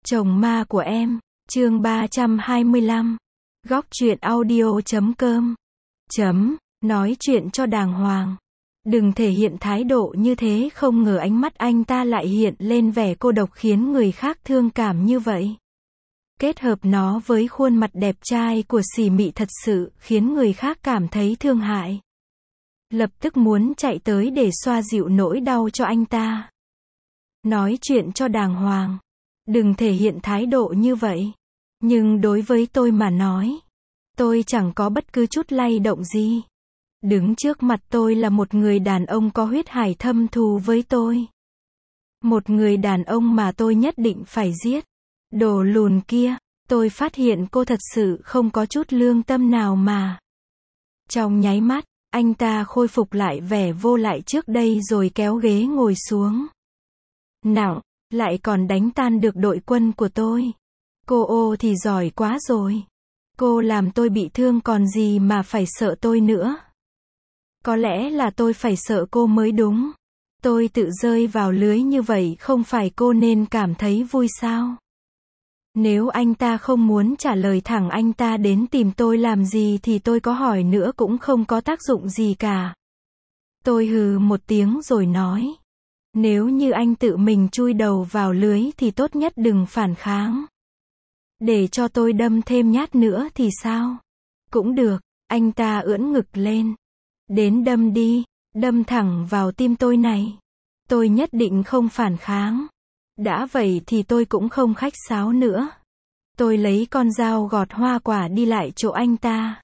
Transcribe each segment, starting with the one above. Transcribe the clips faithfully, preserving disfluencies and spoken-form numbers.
Chồng ma của em, chương ba trăm hai mươi lăm. Góc truyện audio chấm com. Chấm, nói chuyện cho đàng hoàng. Đừng thể hiện thái độ như thế, không ngờ ánh mắt anh ta lại hiện lên vẻ cô độc khiến người khác thương cảm như vậy. Kết hợp nó với khuôn mặt đẹp trai của Xỉ Mị thật sự khiến người khác cảm thấy thương hại. Lập tức muốn chạy tới để xoa dịu nỗi đau cho anh ta. Nói chuyện cho đàng hoàng. Đừng thể hiện thái độ như vậy. Nhưng đối với tôi mà nói, tôi chẳng có bất cứ chút lay động gì. Đứng trước mặt tôi là một người đàn ông có huyết hải thâm thù với tôi. Một người đàn ông mà tôi nhất định phải giết. Đồ lùn kia, tôi phát hiện cô thật sự không có chút lương tâm nào mà. Trong nháy mắt, anh ta khôi phục lại vẻ vô lại trước đây rồi kéo ghế ngồi xuống. Nặng, lại còn đánh tan được đội quân của tôi. Cô ô thì giỏi quá rồi. Cô làm tôi bị thương còn gì mà phải sợ tôi nữa. Có lẽ là tôi phải sợ cô mới đúng. Tôi tự rơi vào lưới như vậy không phải cô nên cảm thấy vui sao? Nếu anh ta không muốn trả lời thẳng anh ta đến tìm tôi làm gì thì tôi có hỏi nữa cũng không có tác dụng gì cả. Tôi hừ một tiếng rồi nói. Nếu như anh tự mình chui đầu vào lưới thì tốt nhất đừng phản kháng. Để cho tôi đâm thêm nhát nữa thì sao? Cũng được, anh ta ưỡn ngực lên. Đến đâm đi, đâm thẳng vào tim tôi này. Tôi nhất định không phản kháng. Đã vậy thì tôi cũng không khách sáo nữa. Tôi lấy con dao gọt hoa quả đi lại chỗ anh ta.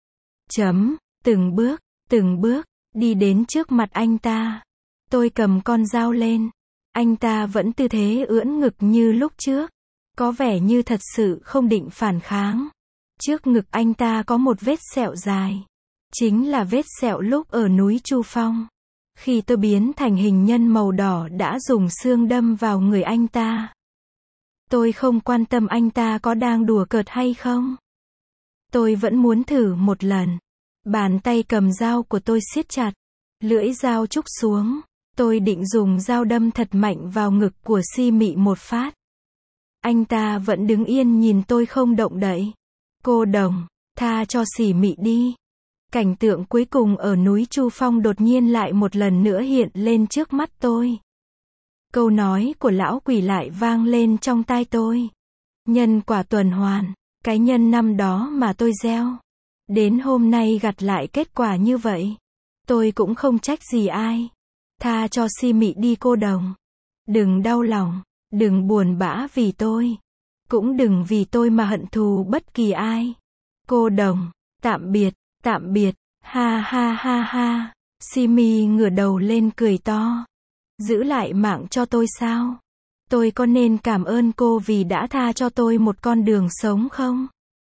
Chấm, từng bước, từng bước, đi đến trước mặt anh ta. Tôi cầm con dao lên. Anh ta vẫn tư thế ưỡn ngực như lúc trước. Có vẻ như thật sự không định phản kháng. Trước ngực anh ta có một vết sẹo dài. Chính là vết sẹo lúc ở núi Chu Phong. Khi tôi biến thành hình nhân màu đỏ đã dùng xương đâm vào người anh ta. Tôi không quan tâm anh ta có đang đùa cợt hay không. Tôi vẫn muốn thử một lần. Bàn tay cầm dao của tôi siết chặt. Lưỡi dao trúc xuống. Tôi định dùng dao đâm thật mạnh vào ngực của Xỉ Mị một phát. Anh ta vẫn đứng yên nhìn tôi không động đậy. Cô đồng, tha cho Xỉ Mị đi. Cảnh tượng cuối cùng ở núi Chu Phong đột nhiên lại một lần nữa hiện lên trước mắt tôi. Câu nói của lão quỷ lại vang lên trong tai tôi. Nhân quả tuần hoàn, cái nhân năm đó mà tôi gieo. Đến hôm nay gặt lại kết quả như vậy. Tôi cũng không trách gì ai. Tha cho Xỉ Mị đi cô đồng. Đừng đau lòng, đừng buồn bã vì tôi. Cũng đừng vì tôi mà hận thù bất kỳ ai. Cô đồng, tạm biệt, tạm biệt, ha ha ha ha. Xỉ Mị ngửa đầu lên cười to. Giữ lại mạng cho tôi sao? Tôi có nên cảm ơn cô vì đã tha cho tôi một con đường sống không?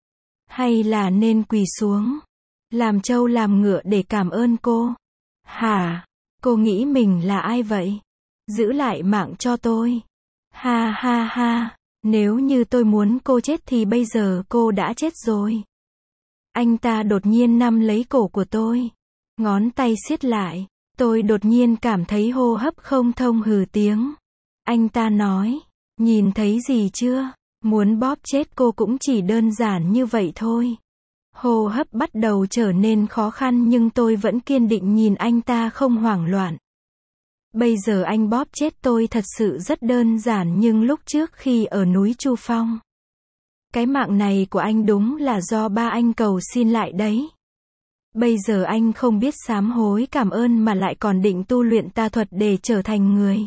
Hay là nên quỳ xuống, làm trâu làm ngựa để cảm ơn cô? Hả? Cô nghĩ mình là ai vậy? Giữ lại mạng cho tôi. Ha ha ha, nếu như tôi muốn cô chết thì bây giờ cô đã chết rồi. Anh ta đột nhiên nắm lấy cổ của tôi. Ngón tay siết lại. Tôi đột nhiên cảm thấy hô hấp không thông hừ tiếng. Anh ta nói, nhìn thấy gì chưa? Muốn bóp chết cô cũng chỉ đơn giản như vậy thôi. Hô hấp bắt đầu trở nên khó khăn nhưng tôi vẫn kiên định nhìn anh ta không hoảng loạn. Bây giờ anh bóp chết tôi thật sự rất đơn giản nhưng lúc trước khi ở núi Chu Phong. Cái mạng này của anh đúng là do ba anh cầu xin lại đấy. Bây giờ anh không biết sám hối cảm ơn mà lại còn định tu luyện tà thuật để trở thành người.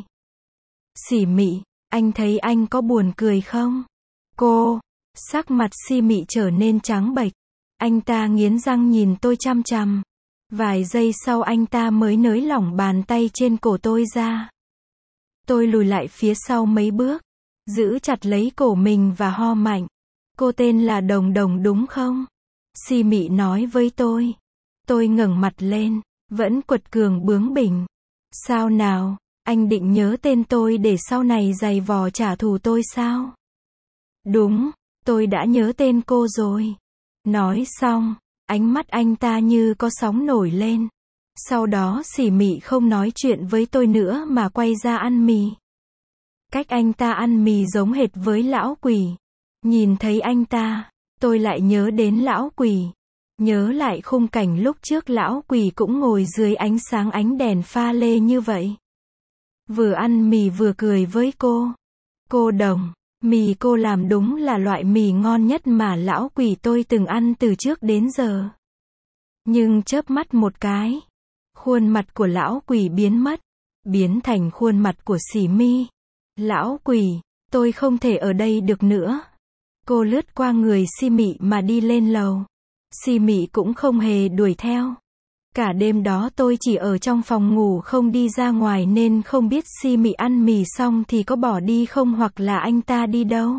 Xỉ Mị, anh thấy anh có buồn cười không? Cô, sắc mặt Xỉ Mị trở nên trắng bệch. Anh ta nghiến răng nhìn tôi chằm chằm. Vài giây sau anh ta mới nới lỏng bàn tay trên cổ tôi ra. Tôi lùi lại phía sau mấy bước. Giữ chặt lấy cổ mình và ho mạnh. Cô tên là Đồng Đồng đúng không? Xỉ Mị nói với tôi. Tôi ngẩng mặt lên, vẫn quật cường bướng bỉnh. Sao nào, anh định nhớ tên tôi để sau này giày vò trả thù tôi sao? Đúng, tôi đã nhớ tên cô rồi. Nói xong, ánh mắt anh ta như có sóng nổi lên. Sau đó Xỉ Mị không nói chuyện với tôi nữa mà quay ra ăn mì. Cách anh ta ăn mì giống hệt với lão quỷ. Nhìn thấy anh ta, tôi lại nhớ đến lão quỷ. Nhớ lại khung cảnh lúc trước lão quỷ cũng ngồi dưới ánh sáng ánh đèn pha lê như vậy. Vừa ăn mì vừa cười với cô. Cô Đồng, mì cô làm đúng là loại mì ngon nhất mà lão quỷ tôi từng ăn từ trước đến giờ. Nhưng chớp mắt một cái, khuôn mặt của lão quỷ biến mất, biến thành khuôn mặt của Sỉ Mi. Lão quỷ, tôi không thể ở đây được nữa. Cô lướt qua người Si Mị mà đi lên lầu. Si Mị cũng không hề đuổi theo. Cả đêm đó tôi chỉ ở trong phòng ngủ không đi ra ngoài nên không biết Si Mị ăn mì xong thì có bỏ đi không hoặc là anh ta đi đâu.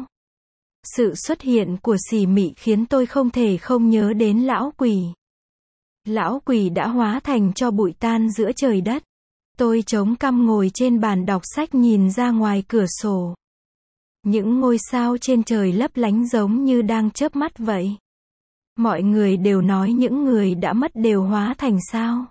Sự xuất hiện của Sỉ Mị khiến tôi không thể không nhớ đến lão quỷ. Lão quỷ đã hóa thành tro bụi tan giữa trời đất. Tôi chống cằm ngồi trên bàn đọc sách nhìn ra ngoài cửa sổ. Những ngôi sao trên trời lấp lánh giống như đang chớp mắt vậy. Mọi người đều nói những người đã mất đều hóa thành sao.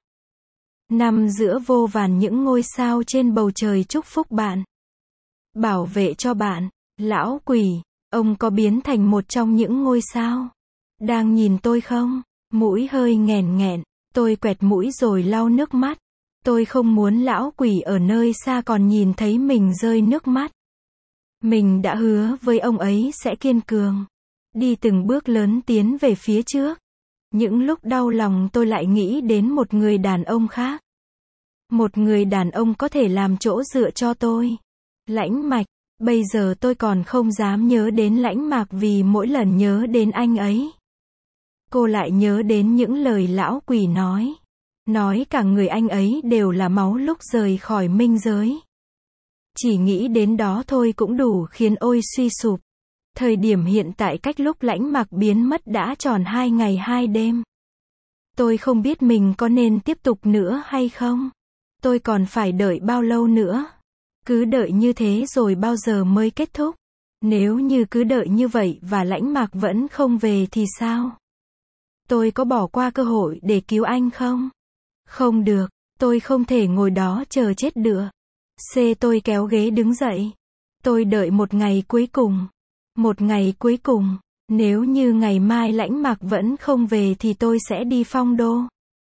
Nằm giữa vô vàn những ngôi sao trên bầu trời chúc phúc bạn. Bảo vệ cho bạn. Lão quỷ, ông có biến thành một trong những ngôi sao? Đang nhìn tôi không? Mũi hơi nghèn nghẹn. Tôi quẹt mũi rồi lau nước mắt. Tôi không muốn lão quỷ ở nơi xa còn nhìn thấy mình rơi nước mắt. Mình đã hứa với ông ấy sẽ kiên cường. Đi từng bước lớn tiến về phía trước. Những lúc đau lòng tôi lại nghĩ đến một người đàn ông khác. Một người đàn ông có thể làm chỗ dựa cho tôi. Lãnh Mạch, bây giờ tôi còn không dám nhớ đến Lãnh Mạc vì mỗi lần nhớ đến anh ấy. Cô lại nhớ đến những lời lão quỷ nói. Nói cả người anh ấy đều là máu lúc rời khỏi minh giới. Chỉ nghĩ đến đó thôi cũng đủ khiến ôi suy sụp. Thời điểm hiện tại cách lúc Lãnh Mạc biến mất đã tròn hai ngày hai đêm. Tôi không biết mình có nên tiếp tục nữa hay không. Tôi còn phải đợi bao lâu nữa. Cứ đợi như thế rồi bao giờ mới kết thúc. Nếu như cứ đợi như vậy và Lãnh Mạc vẫn không về thì sao? Tôi có bỏ qua cơ hội để cứu anh không? Không được, tôi không thể ngồi đó chờ chết được. C tôi kéo ghế đứng dậy. Tôi đợi một ngày cuối cùng. Một ngày cuối cùng, nếu như ngày mai Lãnh Mạc vẫn không về thì tôi sẽ đi Phong Đô.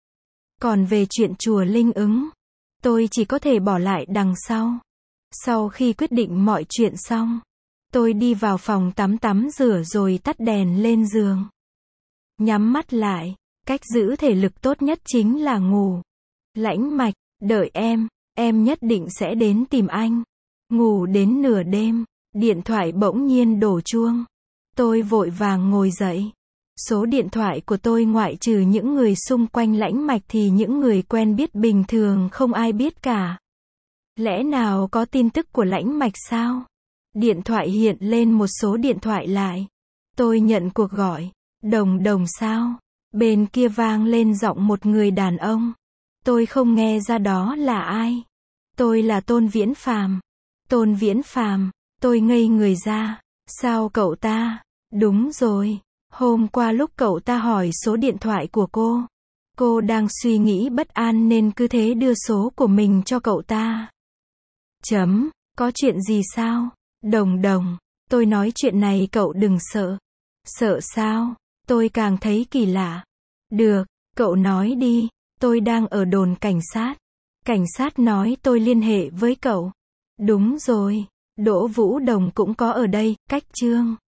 Còn về chuyện chùa Linh Ứng, tôi chỉ có thể bỏ lại đằng sau. Sau khi quyết định mọi chuyện xong, tôi đi vào phòng tắm tắm rửa rồi tắt đèn lên giường. Nhắm mắt lại, cách giữ thể lực tốt nhất chính là ngủ. Lãnh Mạch, đợi em, em nhất định sẽ đến tìm anh. Ngủ đến nửa đêm, điện thoại bỗng nhiên đổ chuông. Tôi vội vàng ngồi dậy. Số điện thoại của tôi ngoại trừ những người xung quanh Lãnh Mạch thì những người quen biết bình thường không ai biết cả. Lẽ nào có tin tức của Lãnh Mạch sao? Điện thoại hiện lên một số điện thoại lại. Tôi nhận cuộc gọi. Đồng Đồng sao? Bên kia vang lên giọng một người đàn ông. Tôi không nghe ra đó là ai. Tôi là Tôn Viễn Phàm. Tôn Viễn Phàm, tôi ngây người ra. Sao cậu ta? Đúng rồi. Hôm qua lúc cậu ta hỏi số điện thoại của cô, cô đang suy nghĩ bất an nên cứ thế đưa số của mình cho cậu ta. Chấm, có chuyện gì sao? Đồng Đồng, tôi nói chuyện này cậu đừng sợ. Sợ sao? Tôi càng thấy kỳ lạ. Được, cậu nói đi, tôi đang ở đồn cảnh sát. Cảnh sát nói tôi liên hệ với cậu. Đúng rồi, Đỗ Vũ Đồng cũng có ở đây, cách Trương